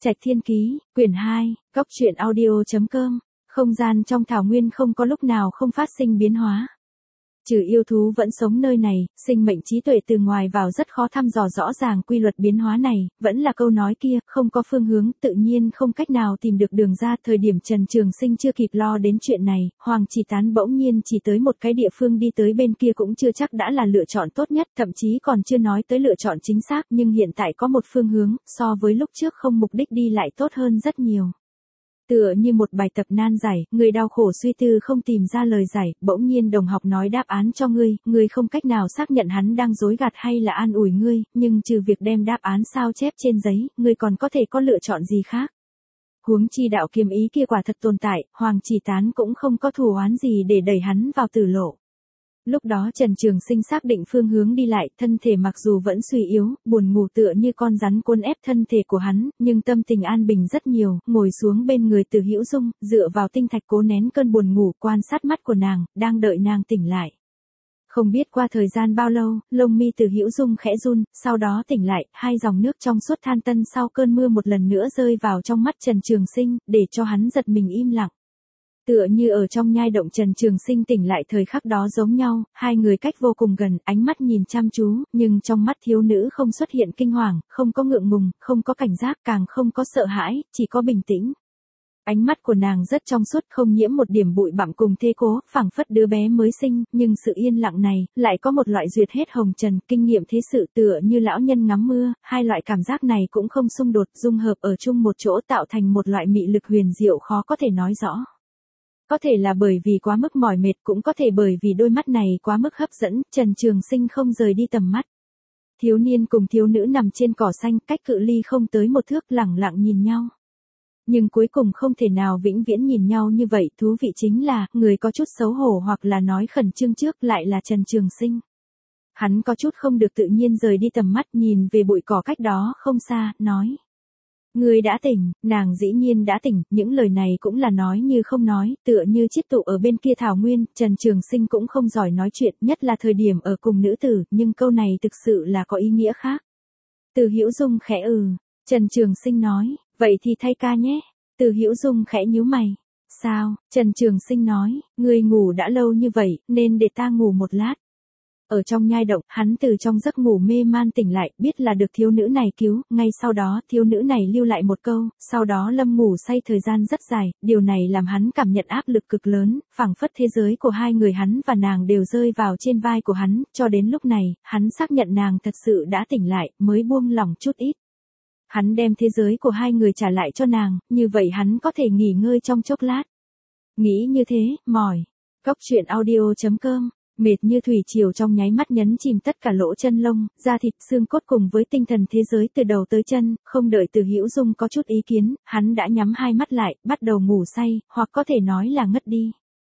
Trạch Thiên Ký, quyển 2, Góc truyện audio.com. Không gian trong thảo nguyên không có lúc nào không phát sinh biến hóa. Trừ yêu thú vẫn sống nơi này, sinh mệnh trí tuệ từ ngoài vào rất khó thăm dò rõ ràng quy luật biến hóa này, vẫn là câu nói kia, không có phương hướng, tự nhiên không cách nào tìm được đường ra. Thời điểm Trần Trường Sinh chưa kịp lo đến chuyện này, Hoàng Chỉ Tán bỗng nhiên chỉ tới một cái địa phương đi tới bên kia cũng chưa chắc đã là lựa chọn tốt nhất, thậm chí còn chưa nói tới lựa chọn chính xác, nhưng hiện tại có một phương hướng, so với lúc trước không mục đích đi lại tốt hơn rất nhiều. Tựa như một bài tập nan giải, người đau khổ suy tư không tìm ra lời giải, bỗng nhiên đồng học nói đáp án cho ngươi không cách nào xác nhận hắn đang dối gạt hay là an ủi ngươi, nhưng trừ việc đem đáp án sao chép trên giấy, ngươi còn có thể có lựa chọn gì khác. Huống chi đạo kiếm ý kia quả thật tồn tại, Hoàng Chỉ Tán cũng không có thù oán gì để đẩy hắn vào tử lộ. Lúc đó Trần Trường Sinh xác định phương hướng đi lại, thân thể mặc dù vẫn suy yếu, buồn ngủ tựa như con rắn cuốn ép thân thể của hắn, nhưng tâm tình an bình rất nhiều, ngồi xuống bên người Từ Hữu Dung, dựa vào tinh thạch cố nén cơn buồn ngủ, quan sát mắt của nàng, đang đợi nàng tỉnh lại. Không biết qua thời gian bao lâu, lông mi Từ Hữu Dung khẽ run, sau đó tỉnh lại, hai dòng nước trong suốt than tân sau cơn mưa một lần nữa rơi vào trong mắt Trần Trường Sinh, để cho hắn giật mình im lặng. Tựa như ở trong nhai động Trần Trường Sinh tỉnh lại thời khắc đó giống nhau, hai người cách vô cùng gần, ánh mắt nhìn chăm chú, nhưng trong mắt thiếu nữ không xuất hiện kinh hoàng, không có ngượng ngùng, không có cảnh giác, càng không có sợ hãi, chỉ có bình tĩnh. Ánh mắt của nàng rất trong suốt, không nhiễm một điểm bụi bặm cùng thê cố, phảng phất đứa bé mới sinh, nhưng sự yên lặng này, lại có một loại duyệt hết hồng trần, kinh nghiệm thế sự tựa như lão nhân ngắm mưa, hai loại cảm giác này cũng không xung đột, dung hợp ở chung một chỗ tạo thành một loại mị lực huyền diệu khó có thể nói rõ. Có thể là bởi vì quá mức mỏi mệt, cũng có thể bởi vì đôi mắt này quá mức hấp dẫn, Trần Trường Sinh không rời đi tầm mắt. Thiếu niên cùng thiếu nữ nằm trên cỏ xanh, cách cự ly không tới một thước, lẳng lặng nhìn nhau. Nhưng cuối cùng không thể nào vĩnh viễn nhìn nhau như vậy, thú vị chính là, người có chút xấu hổ hoặc là nói khẩn trương trước lại là Trần Trường Sinh. Hắn có chút không được tự nhiên rời đi tầm mắt, nhìn về bụi cỏ cách đó không xa, nói. Ngươi đã tỉnh, nàng dĩ nhiên đã tỉnh, những lời này cũng là nói như không nói, tựa như chiết tụ ở bên kia thảo nguyên, Trần Trường Sinh cũng không giỏi nói chuyện, nhất là thời điểm ở cùng nữ tử, nhưng câu này thực sự là có ý nghĩa khác. Từ Hữu Dung khẽ Trần Trường Sinh nói, vậy thì thay ca nhé. Từ Hữu Dung khẽ nhíu mày. Sao? Trần Trường Sinh nói, ngươi ngủ đã lâu như vậy, nên để ta ngủ một lát. Ở trong nhai động, hắn từ trong giấc ngủ mê man tỉnh lại, biết là được thiếu nữ này cứu, ngay sau đó thiếu nữ này lưu lại một câu, sau đó lâm ngủ say thời gian rất dài, điều này làm hắn cảm nhận áp lực cực lớn, phảng phất thế giới của hai người hắn và nàng đều rơi vào trên vai của hắn, cho đến lúc này, hắn xác nhận nàng thật sự đã tỉnh lại, mới buông lỏng chút ít. Hắn đem thế giới của hai người trả lại cho nàng, như vậy hắn có thể nghỉ ngơi trong chốc lát. Nghĩ như thế, mỏi. Góc truyện audio.com. Mệt như thủy triều trong nháy mắt nhấn chìm tất cả lỗ chân lông, da thịt xương cốt cùng với tinh thần thế giới từ đầu tới chân, không đợi Từ Hữu Dung có chút ý kiến, hắn đã nhắm hai mắt lại, bắt đầu ngủ say, hoặc có thể nói là ngất đi.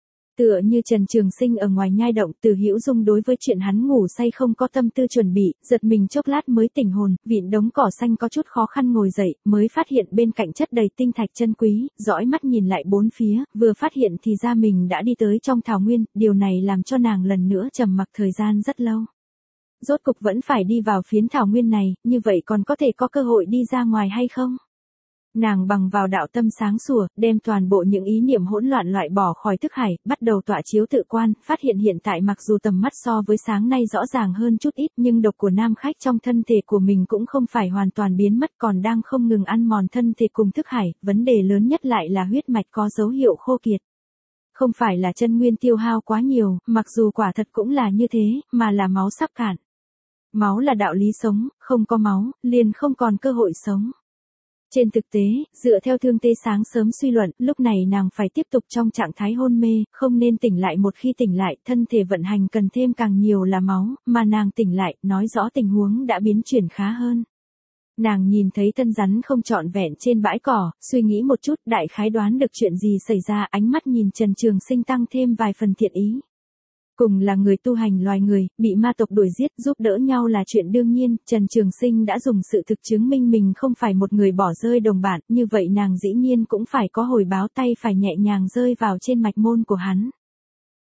Tựa như Trần Trường Sinh ở ngoài nhai động, Từ Hữu Dung đối với chuyện hắn ngủ say không có tâm tư chuẩn bị, giật mình chốc lát mới tỉnh hồn, vịn đống cỏ xanh có chút khó khăn ngồi dậy, mới phát hiện bên cạnh chất đầy tinh thạch chân quý, dõi mắt nhìn lại bốn phía, vừa phát hiện thì ra mình đã đi tới trong thảo nguyên, điều này làm cho nàng lần nữa trầm mặc thời gian rất lâu. Rốt cục vẫn phải đi vào phiến thảo nguyên này, như vậy còn có thể có cơ hội đi ra ngoài hay không? Nàng bằng vào đạo tâm sáng sủa, đem toàn bộ những ý niệm hỗn loạn loại bỏ khỏi thức hải, bắt đầu tọa chiếu tự quan, phát hiện hiện tại mặc dù tầm mắt so với sáng nay rõ ràng hơn chút ít, nhưng độc của nam khách trong thân thể của mình cũng không phải hoàn toàn biến mất, còn đang không ngừng ăn mòn thân thể cùng thức hải, vấn đề lớn nhất lại là huyết mạch có dấu hiệu khô kiệt. Không phải là chân nguyên tiêu hao quá nhiều, mặc dù quả thật cũng là như thế, mà là máu sắp cạn. Máu là đạo lý sống, không có máu, liền không còn cơ hội sống. Trên thực tế, dựa theo Thương Tế sáng sớm suy luận, lúc này nàng phải tiếp tục trong trạng thái hôn mê, không nên tỉnh lại, một khi tỉnh lại, thân thể vận hành cần thêm càng nhiều là máu, mà nàng tỉnh lại, nói rõ tình huống đã biến chuyển khá hơn. Nàng nhìn thấy thân rắn không trọn vẹn trên bãi cỏ, suy nghĩ một chút, đại khái đoán được chuyện gì xảy ra, ánh mắt nhìn Trần Trường Sinh tăng thêm vài phần thiện ý. Cùng là người tu hành loài người, bị ma tộc đuổi giết, giúp đỡ nhau là chuyện đương nhiên, Trần Trường Sinh đã dùng sự thực chứng minh mình không phải một người bỏ rơi đồng bạn, như vậy nàng dĩ nhiên cũng phải có hồi báo, tay phải nhẹ nhàng rơi vào trên mạch môn của hắn.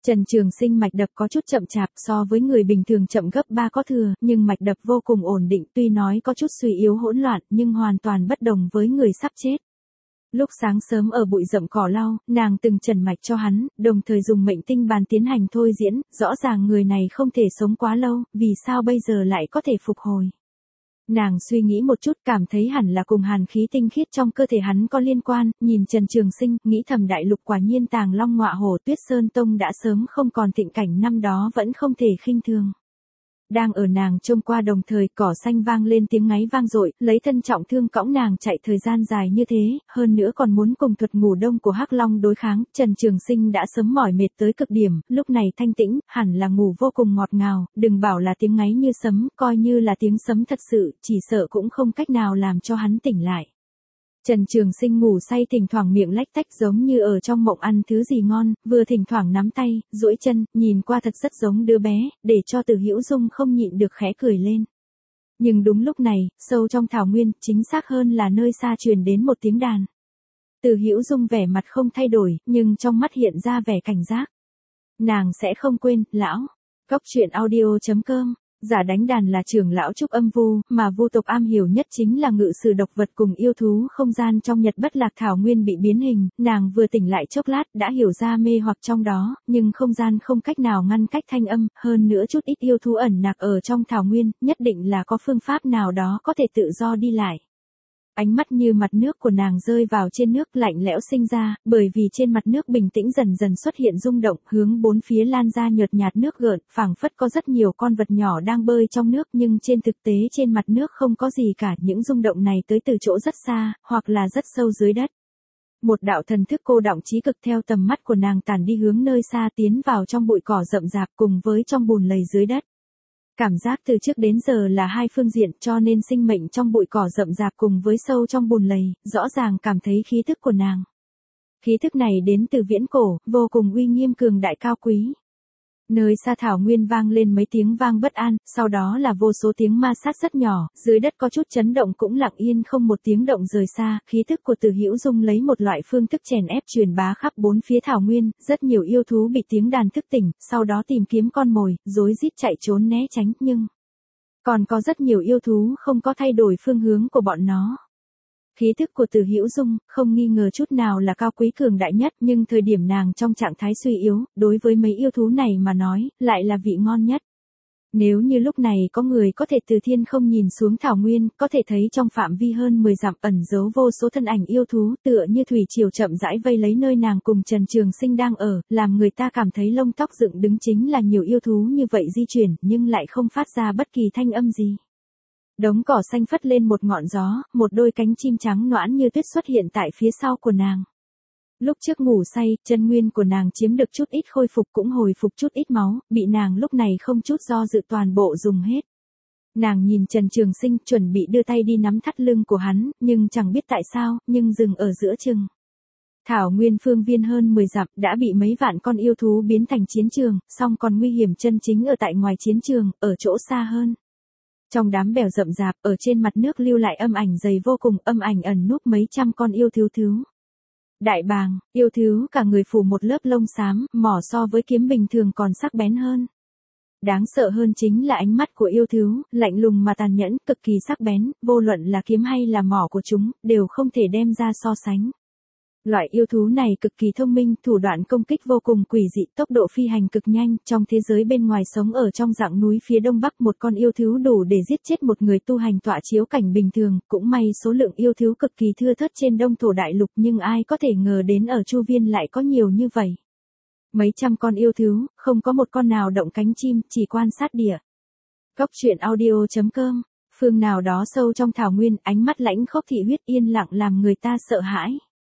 Trần Trường Sinh mạch đập có chút chậm chạp, so với người bình thường chậm gấp 3 có thừa, nhưng mạch đập vô cùng ổn định, tuy nói có chút suy yếu hỗn loạn, nhưng hoàn toàn bất đồng với người sắp chết. Lúc sáng sớm ở bụi rậm cỏ lau, nàng từng trần mạch cho hắn, đồng thời dùng mệnh tinh bàn tiến hành thôi diễn, rõ ràng người này không thể sống quá lâu, vì sao bây giờ lại có thể phục hồi. Nàng suy nghĩ một chút, cảm thấy hẳn là cùng hàn khí tinh khiết trong cơ thể hắn có liên quan, nhìn Trần Trường Sinh, nghĩ thầm đại lục quả nhiên tàng long ngọa hổ, Tuyết Sơn Tông đã sớm không còn thịnh cảnh năm đó vẫn không thể khinh thường. Đang ở nàng trông qua đồng thời, cỏ xanh vang lên tiếng ngáy vang dội, lấy thân trọng thương cõng nàng chạy thời gian dài như thế, hơn nữa còn muốn cùng thuật ngủ đông của Hắc Long đối kháng, Trần Trường Sinh đã sớm mỏi mệt tới cực điểm, lúc này thanh tĩnh, hẳn là ngủ vô cùng ngọt ngào, đừng bảo là tiếng ngáy như sấm, coi như là tiếng sấm thật sự, chỉ sợ cũng không cách nào làm cho hắn tỉnh lại. Trần Trường Sinh ngủ say thỉnh thoảng miệng lách tách giống như ở trong mộng ăn thứ gì ngon, vừa thỉnh thoảng nắm tay, duỗi chân, nhìn qua thật rất giống đứa bé, để cho Từ Hữu Dung không nhịn được khẽ cười lên. Nhưng đúng lúc này, sâu trong thảo nguyên, chính xác hơn là nơi xa truyền đến một tiếng đàn. Từ Hữu Dung vẻ mặt không thay đổi, nhưng trong mắt hiện ra vẻ cảnh giác. Nàng sẽ không quên, lão. Góc truyện audio.com. Giả đánh đàn là trưởng lão Trúc Âm Vu, mà Vu tộc am hiểu nhất chính là ngự sử độc vật cùng yêu thú không gian trong Nhật Bất Lạc Thảo Nguyên bị biến hình, nàng vừa tỉnh lại chốc lát đã hiểu ra mê hoặc trong đó, nhưng không gian không cách nào ngăn cách thanh âm, hơn nữa chút ít yêu thú ẩn nặc ở trong Thảo Nguyên, nhất định là có phương pháp nào đó có thể tự do đi lại. Ánh mắt như mặt nước của nàng rơi vào trên nước lạnh lẽo sinh ra, bởi vì trên mặt nước bình tĩnh dần dần xuất hiện rung động, hướng bốn phía lan ra nhợt nhạt nước gợn, phảng phất có rất nhiều con vật nhỏ đang bơi trong nước, nhưng trên thực tế trên mặt nước không có gì cả, những rung động này tới từ chỗ rất xa, hoặc là rất sâu dưới đất. Một đạo thần thức cô đọng trí cực theo tầm mắt của nàng tản đi hướng nơi xa, tiến vào trong bụi cỏ rậm rạp cùng với trong bùn lầy dưới đất. Cảm giác từ trước đến giờ là hai phương diện, cho nên sinh mệnh trong bụi cỏ rậm rạp cùng với sâu trong bùn lầy, rõ ràng cảm thấy khí thức của nàng. Khí thức này đến từ viễn cổ, vô cùng uy nghiêm cường đại cao quý. Nơi xa thảo nguyên vang lên mấy tiếng vang bất an, sau đó là vô số tiếng ma sát rất nhỏ, dưới đất có chút chấn động cũng lặng yên không một tiếng động rời xa, khí thức của Từ Hữu Dung lấy một loại phương thức chèn ép truyền bá khắp bốn phía thảo nguyên, rất nhiều yêu thú bị tiếng đàn thức tỉnh, sau đó tìm kiếm con mồi, rối rít chạy trốn né tránh, nhưng còn có rất nhiều yêu thú không có thay đổi phương hướng của bọn nó. Khí thức của Từ Hữu Dung, không nghi ngờ chút nào là cao quý cường đại nhất, nhưng thời điểm nàng trong trạng thái suy yếu, đối với mấy yêu thú này mà nói, lại là vị ngon nhất. Nếu như lúc này có người có thể từ thiên không nhìn xuống thảo nguyên, có thể thấy trong phạm vi hơn 10 dặm ẩn giấu vô số thân ảnh yêu thú, tựa như thủy triều chậm rãi vây lấy nơi nàng cùng Trần Trường Sinh đang ở, làm người ta cảm thấy lông tóc dựng đứng, chính là nhiều yêu thú như vậy di chuyển, nhưng lại không phát ra bất kỳ thanh âm gì. Đống cỏ xanh phất lên một ngọn gió, một đôi cánh chim trắng noãn như tuyết xuất hiện tại phía sau của nàng. Lúc trước ngủ say, chân nguyên của nàng chiếm được chút ít khôi phục cũng hồi phục chút ít máu, bị nàng lúc này không chút do dự toàn bộ dùng hết. Nàng nhìn Trần Trường Sinh chuẩn bị đưa tay đi nắm thắt lưng của hắn, nhưng chẳng biết tại sao, nhưng dừng ở giữa chừng. Thảo nguyên phương viên hơn 10 dặm đã bị mấy vạn con yêu thú biến thành chiến trường, song còn nguy hiểm chân chính ở tại ngoài chiến trường, ở chỗ xa hơn. Trong đám bèo rậm rạp, ở trên mặt nước lưu lại âm ảnh dày vô cùng, âm ảnh ẩn núp mấy trăm con yêu thú. Đại bàng, yêu thú cả người phủ một lớp lông xám, mỏ so với kiếm bình thường còn sắc bén hơn. Đáng sợ hơn chính là ánh mắt của yêu thú, lạnh lùng mà tàn nhẫn, cực kỳ sắc bén, vô luận là kiếm hay là mỏ của chúng, đều không thể đem ra so sánh. Loại yêu thú này cực kỳ thông minh, thủ đoạn công kích vô cùng quỷ dị, tốc độ phi hành cực nhanh, trong thế giới bên ngoài sống ở trong rặng núi phía đông bắc, một con yêu thú đủ để giết chết một người tu hành tọa chiếu cảnh bình thường, cũng may số lượng yêu thú cực kỳ thưa thớt trên đông thổ đại lục, nhưng ai có thể ngờ đến ở chu viên lại có nhiều như vậy. Mấy trăm con yêu thú, không có một con nào động cánh chim, chỉ quan sát địa. Góc truyện audio.com. Phương nào đó sâu trong thảo nguyên, ánh mắt lãnh khốc thị huyết yên lặng làm người ta sợ hãi.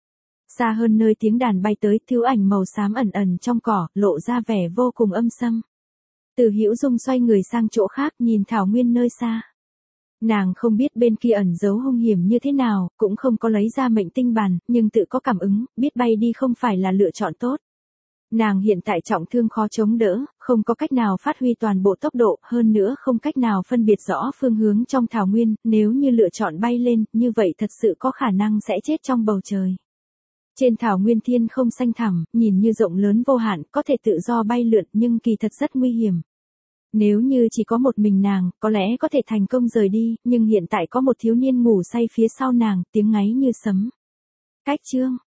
Xa hơn nơi tiếng đàn bay tới, thiếu ảnh màu xám ẩn ẩn trong cỏ, lộ ra vẻ vô cùng âm sâm. Từ Hữu Dung xoay người sang chỗ khác, nhìn thảo nguyên nơi xa. Nàng không biết bên kia ẩn giấu hung hiểm như thế nào, cũng không có lấy ra mệnh tinh bàn, nhưng tự có cảm ứng, biết bay đi không phải là lựa chọn tốt. Nàng hiện tại trọng thương khó chống đỡ, không có cách nào phát huy toàn bộ tốc độ, hơn nữa không cách nào phân biệt rõ phương hướng trong thảo nguyên, nếu như lựa chọn bay lên, như vậy thật sự có khả năng sẽ chết trong bầu trời. Trên thảo nguyên thiên không xanh thẳm, nhìn như rộng lớn vô hạn, có thể tự do bay lượn nhưng kỳ thật rất nguy hiểm. Nếu như chỉ có một mình nàng, có lẽ có thể thành công rời đi, nhưng hiện tại có một thiếu niên ngủ say phía sau nàng, tiếng ngáy như sấm. Cách chương